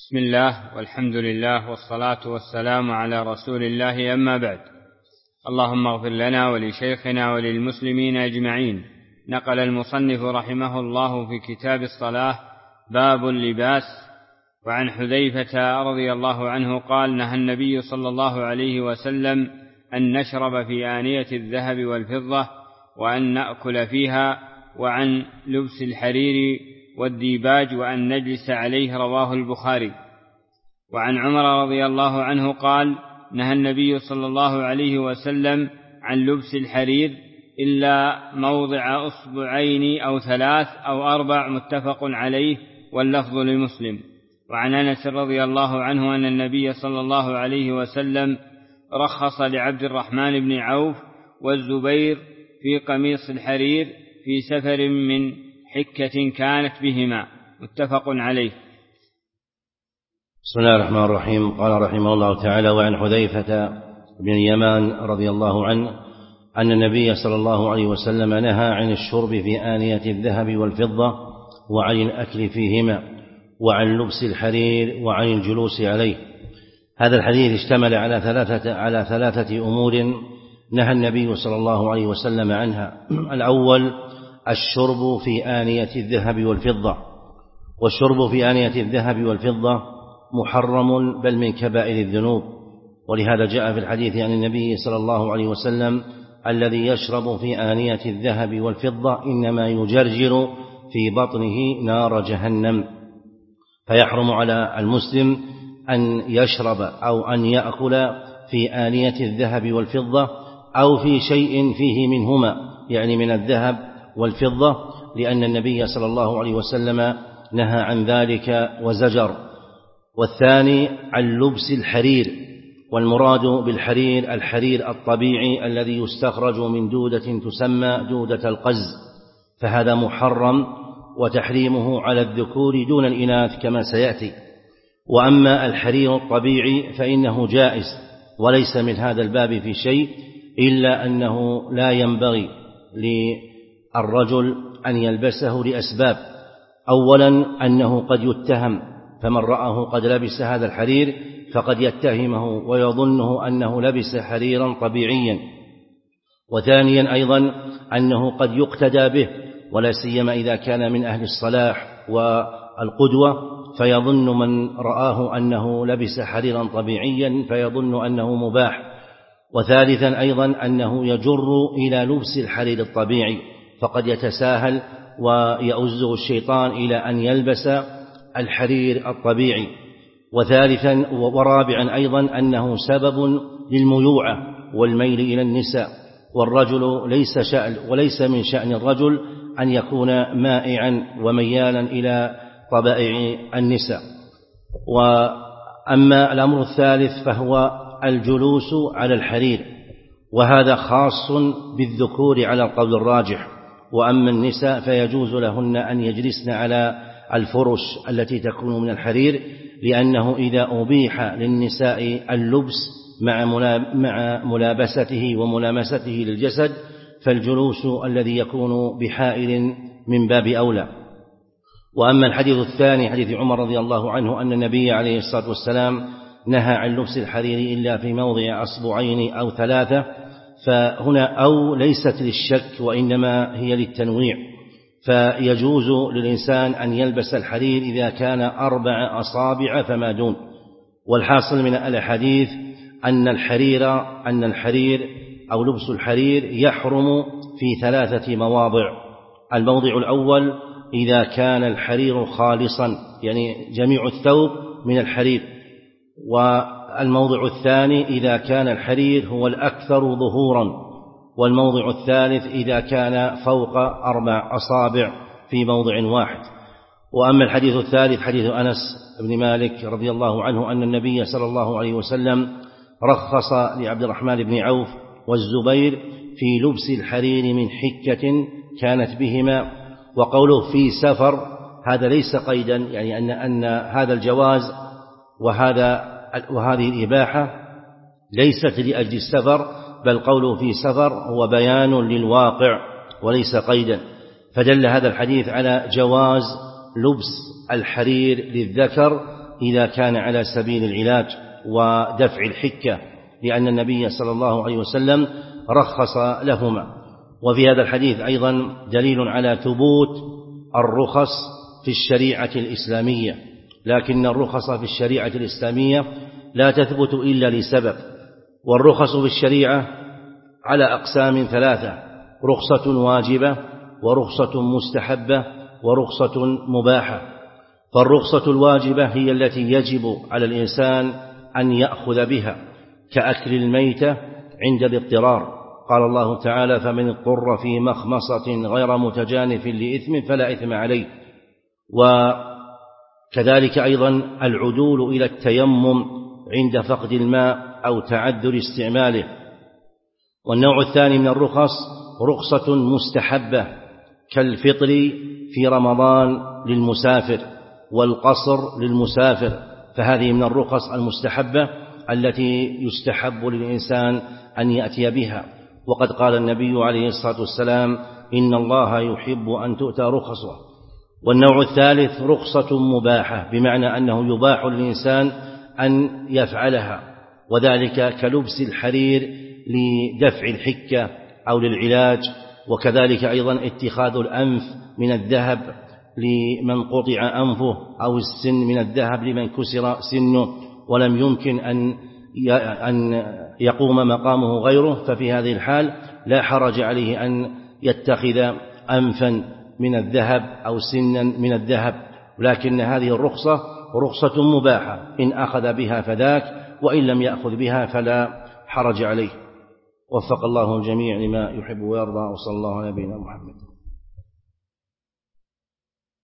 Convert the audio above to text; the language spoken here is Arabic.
بسم الله والحمد لله والصلاة والسلام على رسول الله، أما بعد. اللهم اغفر لنا ولشيخنا وللمسلمين أجمعين. نقل المصنف رحمه الله في كتاب الصلاة باب اللباس. وعن حذيفة رضي الله عنه قال: نهى النبي صلى الله عليه وسلم أن نشرب في آنية الذهب والفضة وأن نأكل فيها، وعن لبس الحرير والديباج وأن نجلس عليه، رواه البخاري. وعن عمر رضي الله عنه قال: نهى النبي صلى الله عليه وسلم عن لبس الحرير إلا موضع أصبعين أو 3 أو 4، متفق عليه، واللفظ لمسلم. وعن أنس رضي الله عنه أن النبي صلى الله عليه وسلم رخص لعبد الرحمن بن عوف والزبير في قميص الحرير في سفر من حكة كانت بهما، متفق عليه. بسم الله الرحمن الرحيم. قال رحمه الله تعالى: وعن حذيفة بن اليمان رضي الله عنه أن النبي صلى الله عليه وسلم نهى عن الشرب في آنية الذهب والفضة وعن الأكل فيهما وعن لبس الحرير وعن الجلوس عليه. هذا الحديث اشتمل على ثلاثة أمور نهى النبي صلى الله عليه وسلم عنها. الأول الشرب في آنية الذهب والفضة، والشرب في آنية الذهب والفضة محرم بل من كبائر الذنوب، ولهذا جاء في الحديث عن النبي صلى الله عليه وسلم: الذي يشرب في آنية الذهب والفضة إنما يجرجر في بطنه نار جهنم. فيحرم على المسلم أن يشرب أو أن يأكل في آنية الذهب والفضة أو في شيء فيه منهما، يعني من الذهب والفضة، لأن النبي صلى الله عليه وسلم نهى عن ذلك وزجر. والثاني عن لبس الحرير، والمراد بالحرير الحرير الطبيعي الذي يستخرج من دودة تسمى دودة القز، فهذا محرم وتحريمه على الذكور دون الإناث كما سيأتي. وأما الحرير الطبيعي فإنه جائز وليس من هذا الباب في شيء، إلا أنه لا ينبغي للرجل أن يلبسه لأسباب. أولا أنه قد يتهم، فمن رآه قد لبس هذا الحرير فقد يتهمه ويظنه أنه لبس حريرا طبيعيا. وثانيا أيضا أنه قد يقتدى به، ولا سيما إذا كان من أهل الصلاح والقدوة، فيظن من رآه أنه لبس حريرا طبيعيا فيظن أنه مباح. وثالثا أيضا أنه يجر إلى لبس الحرير الطبيعي، فقد يتساهل ويؤزه الشيطان إلى أن يلبس الحرير الطبيعي. وثالثا ورابعا أيضا أنه سبب للميوعة والميل إلى النساء، والرجل وليس من شأن الرجل أن يكون مائعا وميالا إلى طبائع النساء. وأما الأمر الثالث فهو الجلوس على الحرير، وهذا خاص بالذكور على القول الراجح. وأما النساء فيجوز لهن أن يجلسن على الفرش التي تكون من الحرير، لأنه إذا أبيح للنساء اللبس مع ملابسته وملامسته للجسد، فالجلوس الذي يكون بحائل من باب أولى. وأما الحديث الثاني حديث عمر رضي الله عنه أن النبي عليه الصلاة والسلام نهى عن لبس الحرير إلا في موضع أصبعين أو 3، فهنا أو ليست للشك وإنما هي للتنويع، فيجوز للإنسان أن يلبس الحرير إذا كان 4 أصابع فما دون. والحاصل من الحديث أن الحرير أو لبس الحرير يحرم في 3 مواضع. الموضع الأول إذا كان الحرير خالصا، يعني جميع الثوب من الحرير. والموضع الثاني إذا كان الحرير هو الأكثر ظهورا. والموضع الثالث إذا كان فوق 4 أصابع في موضع واحد. وأما الحديث الثالث حديث أنس بن مالك رضي الله عنه أن النبي صلى الله عليه وسلم رخص لعبد الرحمن بن عوف والزبير في لبس الحرير من حكة كانت بهما. وقوله في سفر هذا ليس قيدا، يعني أن هذا الجواز وهذه الإباحة ليست لأجل السفر، بل قوله في سفر هو بيان للواقع وليس قيدا. فدل هذا الحديث على جواز لبس الحرير للذكر إذا كان على سبيل العلاج ودفع الحكة، لأن النبي صلى الله عليه وسلم رخص لهما. وفي هذا الحديث أيضا دليل على ثبوت الرخص في الشريعة الإسلامية، لكن الرخص في الشريعة الإسلامية لا تثبت إلا لسبب. والرخص في الشريعة على أقسام ثلاثة: رخصة واجبة، ورخصة مستحبة، ورخصة مباحة. فالرخصة الواجبة هي التي يجب على الإنسان أن يأخذ بها، كأكل الميتة عند الاضطرار. قال الله تعالى: فمن اضطر في مخمصة غير متجانف لإثم فلا إثم عليه. وكذلك أيضا العدول إلى التيمم عند فقد الماء أو تعذر استعماله. والنوع الثاني من الرخص رخصة مستحبة، كالفطر في رمضان للمسافر والقصر للمسافر، فهذه من الرخص المستحبة التي يستحب للإنسان أن يأتي بها. وقد قال النبي عليه الصلاة والسلام: إن الله يحب أن تؤتى رخصه. والنوع الثالث رخصة مباحة، بمعنى أنه يباح للإنسان أن يفعلها، وذلك كلبس الحرير لدفع الحكة أو للعلاج، وكذلك أيضا اتخاذ الأنف من الذهب لمن قطع أنفه، أو السن من الذهب لمن كسر سنه ولم يمكن أن يقوم مقامه غيره، ففي هذه الحال لا حرج عليه أن يتخذ أنفا من الذهب أو سنا من الذهب. لكن هذه الرخصة رخصة مباحة، إن أخذ بها فذاك، وإن لم يأخذ بها فلا حرج عليه. وفق الله الجميع لما يحب ويرضى، وصلى الله على نبينا محمد.